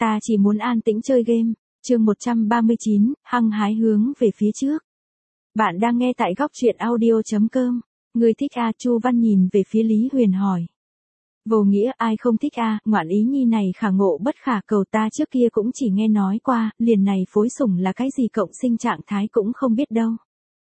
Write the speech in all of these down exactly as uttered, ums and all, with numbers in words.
ta chỉ muốn an tĩnh chơi game. Chương một trăm ba mươi chín, hăng hái hướng về phía trước. Bạn đang nghe tại góc truyện audio chấm com. Người thích a? Chu Văn nhìn về phía Lý Huyền hỏi. Vô nghĩa, ai không thích a, ngoạn ý nhi này khả ngộ bất khả cầu, ta trước kia cũng chỉ nghe nói qua, liền này phối sủng là cái gì cộng sinh trạng thái cũng không biết đâu.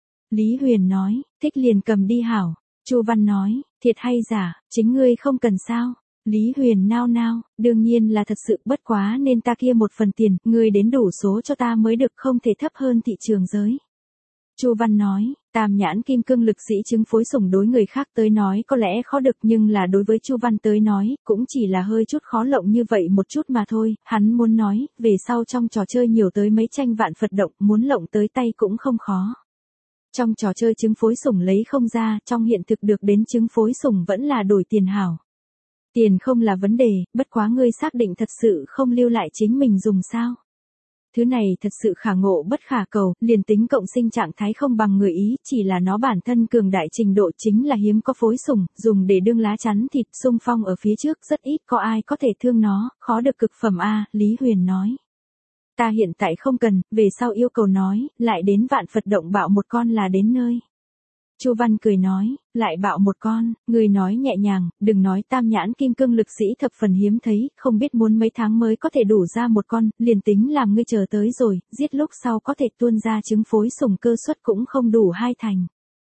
Lý Huyền nói, thích liền cầm đi hảo. Chu Văn nói, thiệt hay giả, chính ngươi không cần sao? Lý Huyền nao nao, đương nhiên là thật sự, bất quá nên ta kia một phần tiền, ngươi đến đủ số cho ta mới được, không thể thấp hơn thị trường giới. Chu Văn nói, tam nhãn kim cương lực sĩ chứng phối sủng đối người khác tới nói có lẽ khó được, nhưng là đối với Chu Văn tới nói, cũng chỉ là hơi chút khó lộng như vậy một chút mà thôi. Hắn muốn nói, về sau trong trò chơi nhiều tới mấy tranh vạn Phật động, muốn lộng tới tay cũng không khó. Trong trò chơi trứng phối sủng lấy không ra, trong hiện thực được đến trứng phối sủng vẫn là đổi tiền hảo. Tiền không là vấn đề, bất quá ngươi xác định thật sự không lưu lại chính mình dùng sao? Thứ này thật sự khả ngộ bất khả cầu, liền tính cộng sinh trạng thái không bằng người ý, chỉ là nó bản thân cường đại trình độ chính là hiếm có phối sủng, dùng để đương lá chắn thịt, xung phong ở phía trước, rất ít có ai có thể thương nó, khó được cực phẩm a. Lý Huyền nói. Ta hiện tại không cần, về sau yêu cầu nói, lại đến vạn Phật động bạo một con là đến nơi. Chu Văn cười nói, lại bạo một con, người nói nhẹ nhàng, đừng nói tam nhãn kim cương lực sĩ thập phần hiếm thấy, không biết muốn mấy tháng mới có thể đủ ra một con, liền tính làm ngươi chờ tới rồi, giết lúc sau có thể tuôn ra trứng phối sủng cơ suất cũng không đủ hai thành.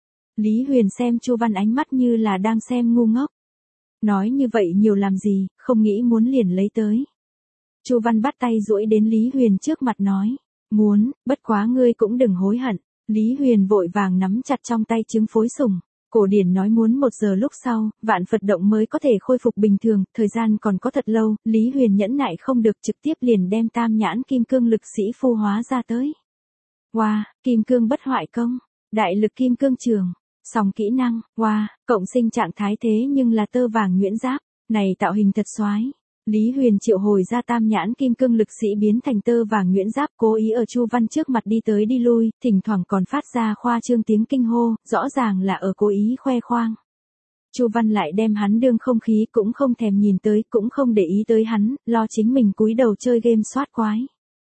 Lý Huyền xem Chu Văn ánh mắt như là đang xem ngu ngốc. Nói như vậy nhiều làm gì, không nghĩ muốn liền lấy tới. Chu Văn bắt tay duỗi đến Lý Huyền trước mặt nói, muốn, bất quá ngươi cũng đừng hối hận. Lý Huyền vội vàng nắm chặt trong tay trứng phối sủng. Cổ điển nói muốn một giờ lúc sau, vạn Phật động mới có thể khôi phục bình thường, thời gian còn có thật lâu, Lý Huyền nhẫn nại không được, trực tiếp liền đem tam nhãn kim cương lực sĩ phu hóa ra tới. Wow, kim cương bất hoại công, đại lực kim cương trường, song kỹ năng, wow, cộng sinh trạng thái thế nhưng là tơ vàng nhuyễn giáp, này tạo hình thật xoái. Lý Huyền triệu hồi ra tam nhãn kim cương lực sĩ biến thành tơ vàng nhuyễn giáp, cố ý ở Chu Văn trước mặt đi tới đi lui, thỉnh thoảng còn phát ra khoa trương tiếng kinh hô, rõ ràng là ở cố ý khoe khoang. Chu Văn lại đem hắn đương không khí, cũng không thèm nhìn tới, cũng không để ý tới hắn, lo chính mình cúi đầu chơi game soát quái.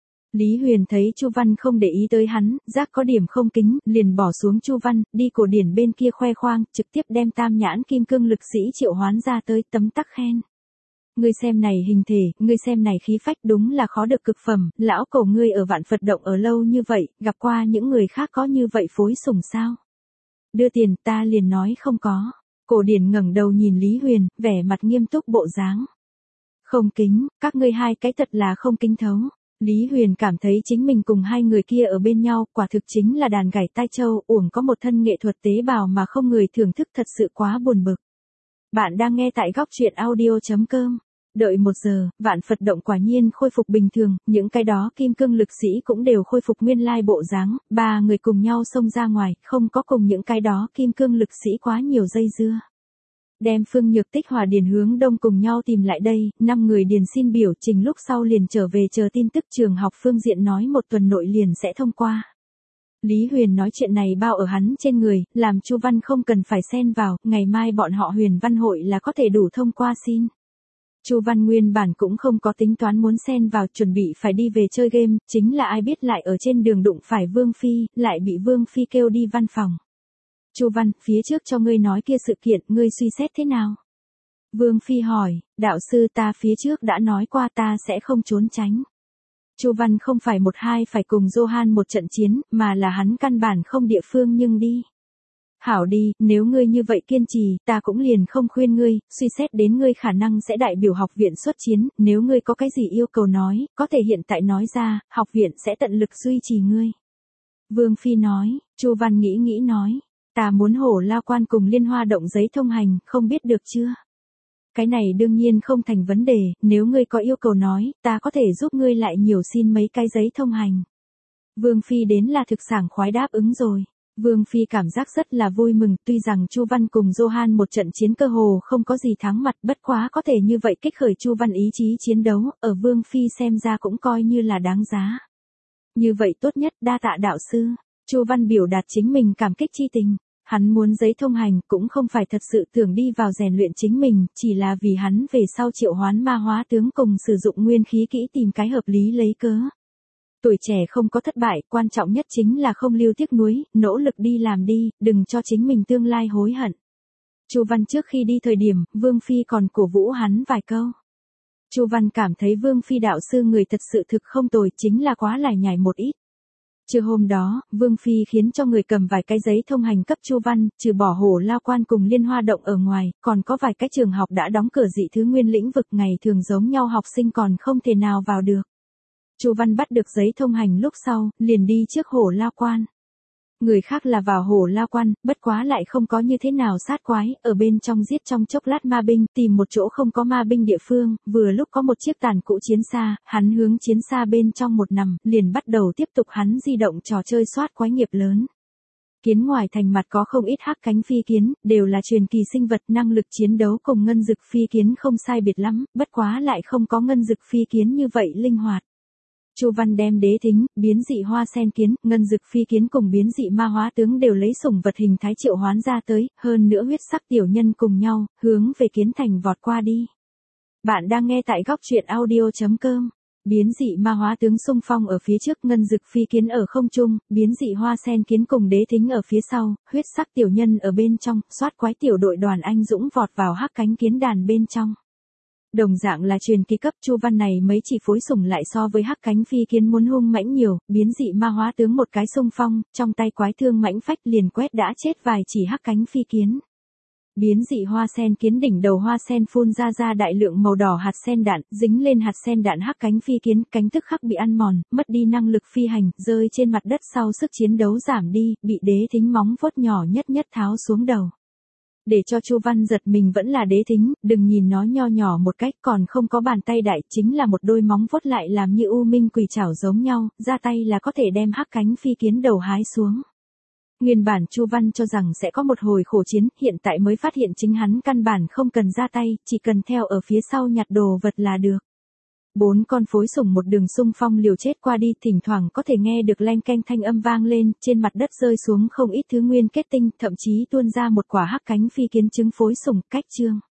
Lý Huyền thấy Chu Văn không để ý tới hắn, giác có điểm không kính, liền bỏ xuống Chu Văn, đi cổ điển bên kia khoe khoang, trực tiếp đem tam nhãn kim cương lực sĩ triệu hoán ra tới, tấm tắc khen. Ngươi xem này hình thể, ngươi xem này khí phách, đúng là khó được cực phẩm, lão cổ ngươi ở vạn Phật động ở lâu như vậy, gặp qua những người khác có như vậy phối sủng sao? Đưa tiền, ta liền nói không có. Cổ điển ngẩng đầu nhìn Lý Huyền, vẻ mặt nghiêm túc bộ dáng. Không kính, các ngươi hai cái thật là không kính thấu. Lý Huyền cảm thấy chính mình cùng hai người kia ở bên nhau, quả thực chính là đàn gảy tai châu, uổng có một thân nghệ thuật tế bào mà không người thưởng thức, thật sự quá buồn bực. Bạn đang nghe tại góc truyện audio chấm com. Đợi một giờ, vạn Phật động quả nhiên khôi phục bình thường, những cái đó kim cương lực sĩ cũng đều khôi phục nguyên lai bộ dáng, ba người cùng nhau xông ra ngoài, không có cùng những cái đó kim cương lực sĩ quá nhiều dây dưa. Đem Phương Nhược Tích hòa Điền hướng đông cùng nhau tìm lại đây, năm người Điền xin biểu trình lúc sau liền trở về chờ tin tức, trường học phương diện nói một tuần nội liền sẽ thông qua. Lý Huyền nói chuyện này bao ở hắn trên người, làm Chu Văn không cần phải xen vào, ngày mai bọn họ Huyền Văn hội là có thể đủ thông qua xin. Chu Văn nguyên bản cũng không có tính toán muốn xen vào, chuẩn bị phải đi về chơi game, chính là ai biết lại ở trên đường đụng phải Vương Phi, lại bị Vương Phi kêu đi văn phòng. Chu Văn, phía trước cho ngươi nói kia sự kiện, ngươi suy xét thế nào? Vương Phi hỏi, đạo sư ta phía trước đã nói qua ta sẽ không trốn tránh. Chu Văn không phải một hai phải cùng Johan một trận chiến, mà là hắn căn bản không địa phương nhưng đi. Hảo đi, nếu ngươi như vậy kiên trì, ta cũng liền không khuyên ngươi, suy xét đến ngươi khả năng sẽ đại biểu học viện xuất chiến, nếu ngươi có cái gì yêu cầu nói, có thể hiện tại nói ra, học viện sẽ tận lực duy trì ngươi. Vương Phi nói, Chu Văn nghĩ nghĩ nói, ta muốn hổ lao quan cùng Liên Hoa động giấy thông hành, không biết được chưa? Cái này đương nhiên không thành vấn đề, nếu ngươi có yêu cầu nói, ta có thể giúp ngươi lại nhiều xin mấy cái giấy thông hành. Vương Phi đến là thực sảng khoái đáp ứng rồi. Vương Phi cảm giác rất là vui mừng, tuy rằng Chu Văn cùng Johan một trận chiến cơ hồ không có gì thắng mặt, bất quá có thể như vậy kích khởi Chu Văn ý chí chiến đấu, ở Vương Phi xem ra cũng coi như là đáng giá. Như vậy tốt nhất, đa tạ đạo sư. Chu Văn biểu đạt chính mình cảm kích chi tình. Hắn muốn giấy thông hành cũng không phải thật sự tưởng đi vào rèn luyện chính mình, chỉ là vì hắn về sau triệu hoán ma hóa tướng cùng sử dụng nguyên khí kỹ tìm cái hợp lý lấy cớ. Tuổi trẻ không có thất bại, quan trọng nhất chính là không lưu tiếc nuối, nỗ lực đi làm đi, đừng cho chính mình tương lai hối hận. Chu Văn trước khi đi thời điểm, Vương Phi còn cổ vũ hắn vài câu. Chu Văn cảm thấy Vương Phi đạo sư người thật sự thực không tồi, chính là quá lải nhải một ít. Trưa hôm đó, Vương Phi khiến cho người cầm vài cái giấy thông hành cấp Chu Văn, trừ bỏ Hổ Lao Quan cùng Liên Hoa Động ở ngoài, còn có vài cái trường học đã đóng cửa dị thứ nguyên lĩnh vực ngày thường giống nhau học sinh còn không thể nào vào được. Chu Văn bắt được giấy thông hành lúc sau, liền đi trước Hổ Lao Quan. Người khác là vào Hổ Lao Quan, bất quá lại không có như thế nào sát quái, ở bên trong giết trong chốc lát ma binh, tìm một chỗ không có ma binh địa phương, vừa lúc có một chiếc tàn cũ chiến xa, hắn hướng chiến xa bên trong một nằm, liền bắt đầu tiếp tục hắn di động trò chơi soát quái nghiệp lớn. Kiến ngoài thành mặt có không ít hắc cánh phi kiến, đều là truyền kỳ sinh vật, năng lực chiến đấu cùng ngân dực phi kiến không sai biệt lắm, bất quá lại không có ngân dực phi kiến như vậy linh hoạt. Chu Văn đem đế thính, biến dị hoa sen kiến, ngân dực phi kiến cùng biến dị ma hóa tướng đều lấy sủng vật hình thái triệu hoán ra tới, hơn nữa huyết sắc tiểu nhân cùng nhau, hướng về kiến thành vọt qua đi. Bạn đang nghe tại góc truyện audio chấm com. Biến dị ma hóa tướng xung phong ở phía trước, ngân dực phi kiến ở không trung, biến dị hoa sen kiến cùng đế thính ở phía sau, huyết sắc tiểu nhân ở bên trong, soát quái tiểu đội đoàn anh dũng vọt vào hắc cánh kiến đàn bên trong. Đồng dạng là truyền kỳ cấp, Chu Văn này mấy chỉ phối sủng lại so với hắc cánh phi kiến muốn hung mãnh nhiều, biến dị ma hóa tướng một cái xung phong, trong tay quái thương mãnh phách liền quét đã chết vài chỉ hắc cánh phi kiến. Biến dị hoa sen kiến đỉnh đầu hoa sen phun ra ra đại lượng màu đỏ hạt sen đạn, dính lên hạt sen đạn hắc cánh phi kiến, cánh tức khắc bị ăn mòn, mất đi năng lực phi hành, rơi trên mặt đất sau sức chiến đấu giảm đi, bị đế thính móng vuốt nhỏ nhất nhất tháo xuống đầu. Để cho Chu Văn giật mình vẫn là đế thính, đừng nhìn nó nho nhỏ một cách còn không có bàn tay đại, chính là một đôi móng vuốt lại làm như u minh quỷ trảo giống nhau, ra tay là có thể đem hắc cánh phi kiến đầu hái xuống. Nguyên bản Chu Văn cho rằng sẽ có một hồi khổ chiến, hiện tại mới phát hiện chính hắn căn bản không cần ra tay, chỉ cần theo ở phía sau nhặt đồ vật là được. Bốn con phối sủng một đường xung phong liều chết qua đi, thỉnh thoảng có thể nghe được leng keng thanh âm vang lên, trên mặt đất rơi xuống không ít thứ nguyên kết tinh, thậm chí tuôn ra một quả hắc cánh phi kiến trứng phối sủng, cách chương.